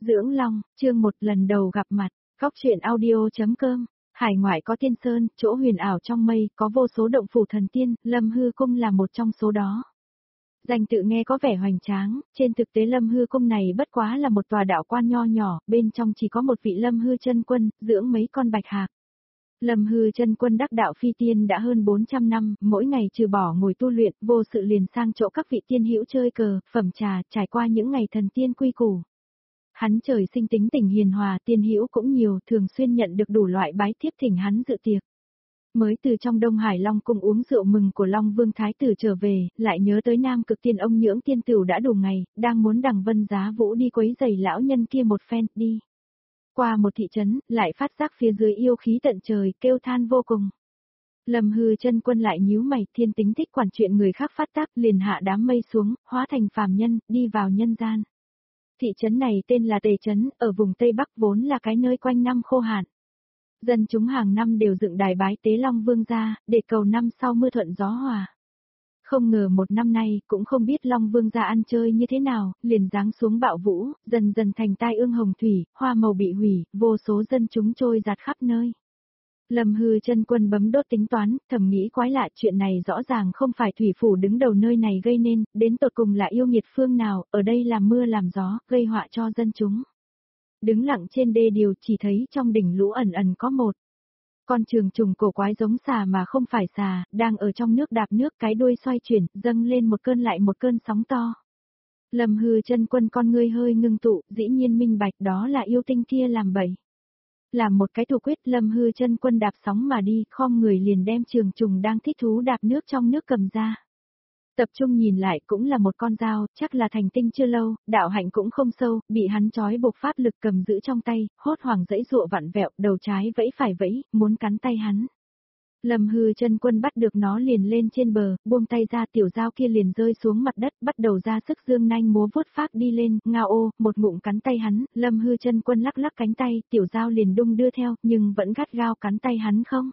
Dưỡng Long, chương 1 lần đầu gặp mặt, Góc truyện audio.com, hải ngoại có tiên sơn, chỗ huyền ảo trong mây, có vô số động phủ thần tiên, Lâm Hư Cung là một trong số đó. Danh tự nghe có vẻ hoành tráng, trên thực tế Lâm Hư Cung này bất quá là một tòa đạo quan nho nhỏ, bên trong chỉ có một vị Lâm Hư chân quân, dưỡng mấy con bạch hạc. Lâm Hư chân quân đắc đạo phi tiên đã hơn 400 năm, mỗi ngày trừ bỏ ngồi tu luyện, vô sự liền sang chỗ các vị tiên hữu chơi cờ, phẩm trà, trải qua những ngày thần tiên quy củ. Hắn trời sinh tính tình hiền hòa, tiên hữu cũng nhiều, thường xuyên nhận được đủ loại bái tiếp thỉnh hắn dự tiệc. Mới từ trong Đông Hải Long Cung uống rượu mừng của Long Vương Thái Tử trở về, lại nhớ tới Nam Cực Tiên ông nhưỡng tiên tửu đã đủ ngày, đang muốn đằng Vân Giá Vũ đi quấy giày lão nhân kia một phen, đi. Qua một thị trấn, lại phát giác phía dưới yêu khí tận trời, kêu than vô cùng. Lâm Hư chân quân lại nhíu mày, thiên tính thích quản chuyện người khác phát tác, liền hạ đám mây xuống, hóa thành phàm nhân, đi vào nhân gian. Thị trấn này tên là Tề Trấn, ở vùng Tây Bắc vốn là cái nơi quanh năm khô hạn. Dân chúng hàng năm đều dựng đài bái tế Long Vương gia, để cầu năm sau mưa thuận gió hòa. Không ngờ một năm nay, cũng không biết Long Vương gia ăn chơi như thế nào, liền giáng xuống bạo vũ, dần dần thành tai ương hồng thủy, hoa màu bị hủy, vô số dân chúng trôi giạt khắp nơi. Lâm Hư chân quân bấm đốt tính toán, thầm nghĩ quái lạ, chuyện này rõ ràng không phải thủy phủ đứng đầu nơi này gây nên, đến tột cùng là yêu nghiệt phương nào, ở đây làm mưa làm gió, gây họa cho dân chúng. Đứng lặng trên đê điều chỉ thấy trong đỉnh lũ ẩn ẩn có một con trường trùng cổ quái giống xà mà không phải xà, đang ở trong nước đạp nước, cái đuôi xoay chuyển, dâng lên một cơn lại một cơn sóng to. Lâm Hư chân quân con ngươi hơi ngưng tụ, dĩ nhiên minh bạch đó là yêu tinh kia làm bậy. Làm một cái thủ quyết, Lâm Hư chân quân đạp sóng mà đi, khom người liền đem trường trùng đang thích thú đạp nước trong nước cầm ra. Tập trung nhìn lại cũng là một con dao, chắc là thành tinh chưa lâu, đạo hạnh cũng không sâu, bị hắn trói buộc pháp lực cầm giữ trong tay, hốt hoảng dãy dụa vặn vẹo, đầu trái vẫy phải vẫy, muốn cắn tay hắn. Lâm Hư chân quân bắt được nó liền lên trên bờ, buông tay ra, tiểu dao kia liền rơi xuống mặt đất, bắt đầu ra sức dương nanh múa vuốt phát đi lên, ngao ô, một ngụm cắn tay hắn, Lâm Hư chân quân lắc lắc cánh tay, tiểu dao liền đung đưa theo, nhưng vẫn gắt gao cắn tay hắn không.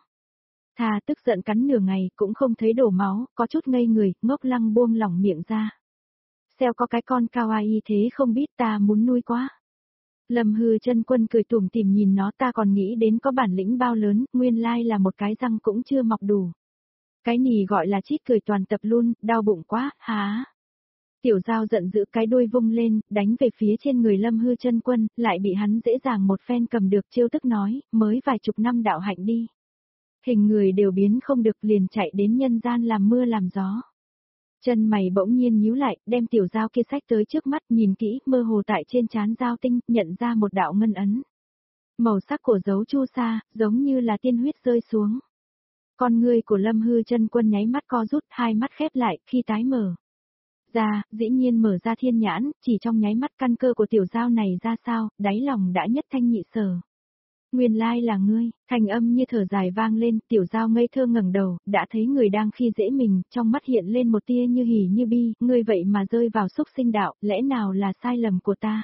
Thà tức giận cắn nửa ngày, cũng không thấy đổ máu, có chút ngây người, ngốc lăng buông lỏng miệng ra. Xeo có cái con kawaii thế không biết, ta muốn nuôi quá. Lâm Hư chân quân cười tủm tỉm nhìn nó, ta còn nghĩ đến có bản lĩnh bao lớn, nguyên lai là một cái răng cũng chưa mọc đủ. Cái nì gọi là chít cười toàn tập luôn, đau bụng quá, há. Tiểu dao giận dữ cái đuôi vung lên, đánh về phía trên người Lâm Hư chân quân, lại bị hắn dễ dàng một phen cầm được, trêu tức nói, mới vài chục năm đạo hạnh đi. Hình người đều biến không được, liền chạy đến nhân gian làm mưa làm gió. Chân mày bỗng nhiên nhíu lại, đem tiểu dao kia xách tới trước mắt, nhìn kỹ, mơ hồ tại trên trán dao tinh, nhận ra một đạo ngân ấn. Màu sắc của dấu chu sa, giống như là tiên huyết rơi xuống. Con ngươi của Lâm Hư chân quân nháy mắt co rút, hai mắt khép lại, khi tái mở ra, dĩ nhiên mở ra thiên nhãn, chỉ trong nháy mắt căn cơ của tiểu dao này ra sao, đáy lòng đã nhất thanh nhị sở. Nguyên lai là ngươi, thanh âm như thở dài vang lên, tiểu dao ngây thơ ngẩng đầu, đã thấy người đang khi dễ mình, trong mắt hiện lên một tia như hỉ như bi, ngươi vậy mà rơi vào xúc sinh đạo, lẽ nào là sai lầm của ta?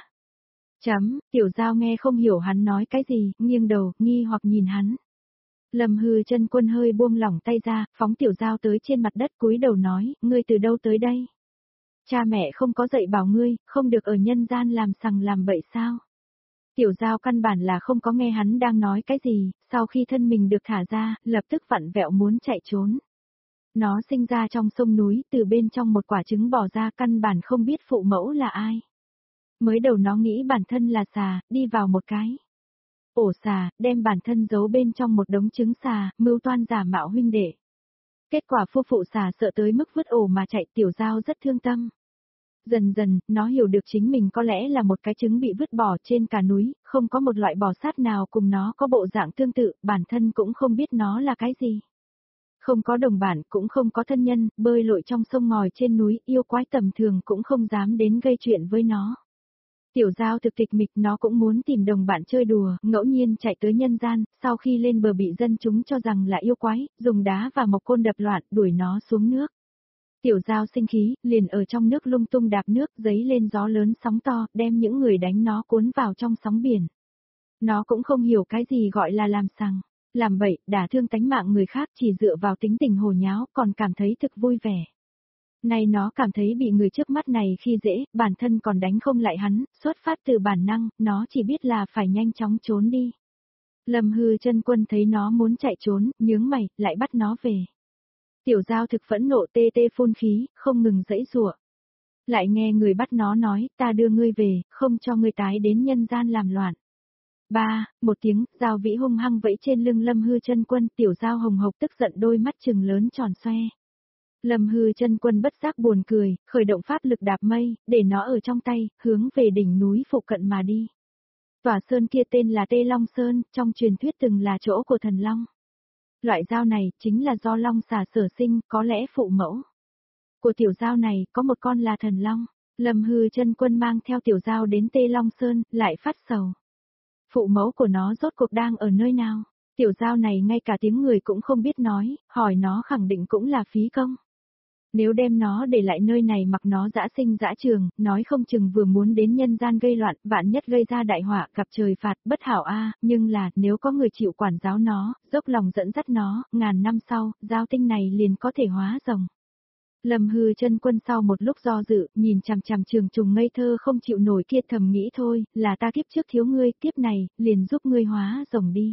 Tiểu dao nghe không hiểu hắn nói cái gì, nghiêng đầu, nghi hoặc nhìn hắn. Lâm Hư chân quân hơi buông lỏng tay ra, phóng tiểu dao tới trên mặt đất, cúi đầu nói, ngươi từ đâu tới đây? Cha mẹ không có dạy bảo ngươi, không được ở nhân gian làm sằng làm bậy sao? Tiểu dao căn bản là không có nghe hắn đang nói cái gì, sau khi thân mình được thả ra, lập tức vặn vẹo muốn chạy trốn. Nó sinh ra trong sông núi, từ bên trong một quả trứng bò ra, căn bản không biết phụ mẫu là ai. Mới đầu nó nghĩ bản thân là xà, đi vào một cái ổ xà, đem bản thân giấu bên trong một đống trứng xà, mưu toan giả mạo huynh đệ. Kết quả phu phụ xà sợ tới mức vứt ổ mà chạy, tiểu dao rất thương tâm. Dần dần, nó hiểu được chính mình có lẽ là một cái trứng bị vứt bỏ trên cả núi, không có một loại bò sát nào cùng nó có bộ dạng tương tự, bản thân cũng không biết nó là cái gì. Không có đồng bạn, cũng không có thân nhân, bơi lội trong sông ngòi trên núi, yêu quái tầm thường cũng không dám đến gây chuyện với nó. Tiểu dao thực tịch mịch, nó cũng muốn tìm đồng bạn chơi đùa, ngẫu nhiên chạy tới nhân gian, sau khi lên bờ bị dân chúng cho rằng là yêu quái, dùng đá và mộc côn đập loạn, đuổi nó xuống nước. Tiểu dao sinh khí, liền ở trong nước lung tung đạp nước, giấy lên gió lớn sóng to, đem những người đánh nó cuốn vào trong sóng biển. Nó cũng không hiểu cái gì gọi là làm sằng, làm bậy, đả thương tánh mạng người khác, chỉ dựa vào tính tình hồ nháo, còn cảm thấy thực vui vẻ. Nay nó cảm thấy bị người trước mắt này khi dễ, bản thân còn đánh không lại hắn, xuất phát từ bản năng, nó chỉ biết là phải nhanh chóng trốn đi. Lâm Hư chân quân thấy nó muốn chạy trốn, nhướng mày, lại bắt nó về. Tiểu Giao thực phẫn nộ tê tê phun khí, không ngừng giãy giụa. Lại nghe người bắt nó nói, ta đưa ngươi về, không cho ngươi tái đến nhân gian làm loạn. Một tiếng, Giao Vĩ hung hăng vẫy trên lưng Lâm Hư chân quân, Tiểu Giao hồng hộc tức giận đôi mắt trừng lớn tròn xoe. Lâm Hư chân quân bất giác buồn cười, khởi động pháp lực đạp mây, để nó ở trong tay, hướng về đỉnh núi phụ cận mà đi. Tòa sơn kia tên là Tê Long Sơn, trong truyền thuyết từng là chỗ của thần Long. Loại dao này chính là do Long xà sở sinh, có lẽ phụ mẫu của tiểu dao này có một con là thần Long. Lâm Hư chân quân mang theo tiểu dao đến Tê Long Sơn, lại phát sầu. Phụ mẫu của nó rốt cuộc đang ở nơi nào? Tiểu dao này ngay cả tiếng người cũng không biết nói, hỏi nó khẳng định cũng là phí công. Nếu đem nó để lại nơi này mặc nó dã sinh dã trường, nói không chừng vừa muốn đến nhân gian gây loạn, vạn nhất gây ra đại họa, gặp trời phạt, bất hảo nhưng là, nếu có người chịu quản giáo nó, dốc lòng dẫn dắt nó, ngàn năm sau, giao tinh này liền có thể hóa rồng. Lâm Hư chân quân sau một lúc do dự, nhìn chằm chằm Trường Trùng ngây thơ không chịu nổi kia thầm nghĩ thôi, là ta kiếp trước thiếu ngươi, kiếp này, liền giúp ngươi hóa rồng đi.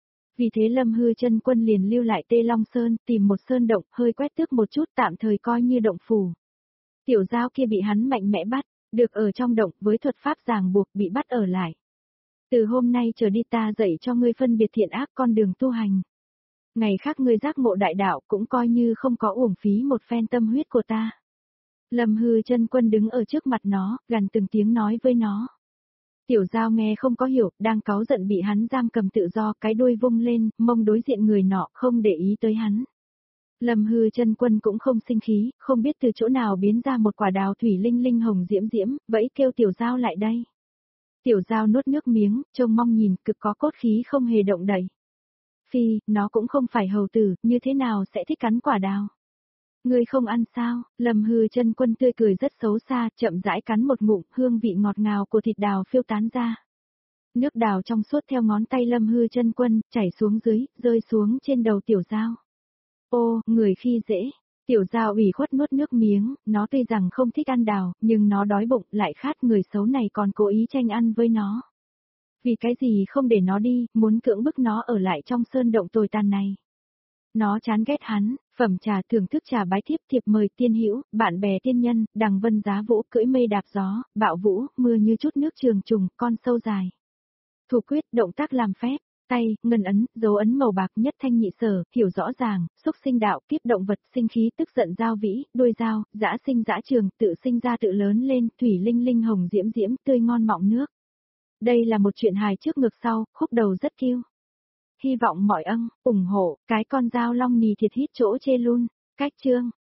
Vì thế Lâm Hư chân quân liền lưu lại Tê Long Sơn, tìm một sơn động, hơi quét tước một chút tạm thời coi như động phủ. Tiểu Giao kia bị hắn mạnh mẽ bắt, được ở trong động với thuật pháp ràng buộc bị bắt ở lại. Từ hôm nay trở đi ta dạy cho ngươi phân biệt thiện ác con đường tu hành. Ngày khác ngươi giác ngộ đại đạo cũng coi như không có uổng phí một phen tâm huyết của ta. Lâm Hư chân quân đứng ở trước mặt nó, gần từng tiếng nói với nó. Tiểu Giao nghe không có hiểu, đang cáu giận bị hắn giam cầm tự do, cái đuôi vung lên, mông đối diện người nọ, không để ý tới hắn. Lâm Hư chân quân cũng không sinh khí, không biết từ chỗ nào biến ra một quả đào thủy linh linh hồng diễm diễm, vẫy kêu Tiểu Giao lại đây. Tiểu Giao nuốt nước miếng, trông mong nhìn, cực có cốt khí không hề động đậy. Phi, nó cũng không phải hầu tử, như thế nào sẽ thích cắn quả đào? Ngươi không ăn sao? Lâm Hư chân quân tươi cười rất xấu xa, chậm rãi cắn một ngụm, hương vị ngọt ngào của thịt đào phiêu tán ra. Nước đào trong suốt theo ngón tay Lâm Hư chân quân, chảy xuống dưới, rơi xuống trên đầu Tiểu Giao. Ô, người khi dễ. Tiểu Giao ủy khuất nuốt nước miếng, nó tuy rằng không thích ăn đào, nhưng nó đói bụng, lại khát, người xấu này còn cố ý tranh ăn với nó. Vì cái gì không để nó đi, muốn cưỡng bức nó ở lại trong sơn động tồi tàn này. Nó chán ghét hắn, phẩm trà thưởng thức trà bái thiếp thiệp mời tiên hữu, bạn bè tiên nhân, đằng vân giá vũ cưỡi mây đạp gió, bạo vũ, mưa như chút nước Trường Trùng, con sâu dài. Thủ quyết, động tác làm phép, tay, ngân ấn, dấu ấn màu bạc nhất thanh nhị sở, hiểu rõ ràng, xúc sinh đạo, kiếp động vật, sinh khí tức giận giao vĩ, đuôi dao, dã sinh dã trường, tự sinh ra tự lớn lên, thủy linh linh hồng diễm diễm, tươi ngon mọng nước. Đây là một chuyện hài trước ngược sau, khúc đầu rất kiêu. Hy vọng mọi ủng hộ, cái con dao long nì thiệt hít chỗ chê luôn, cách chương.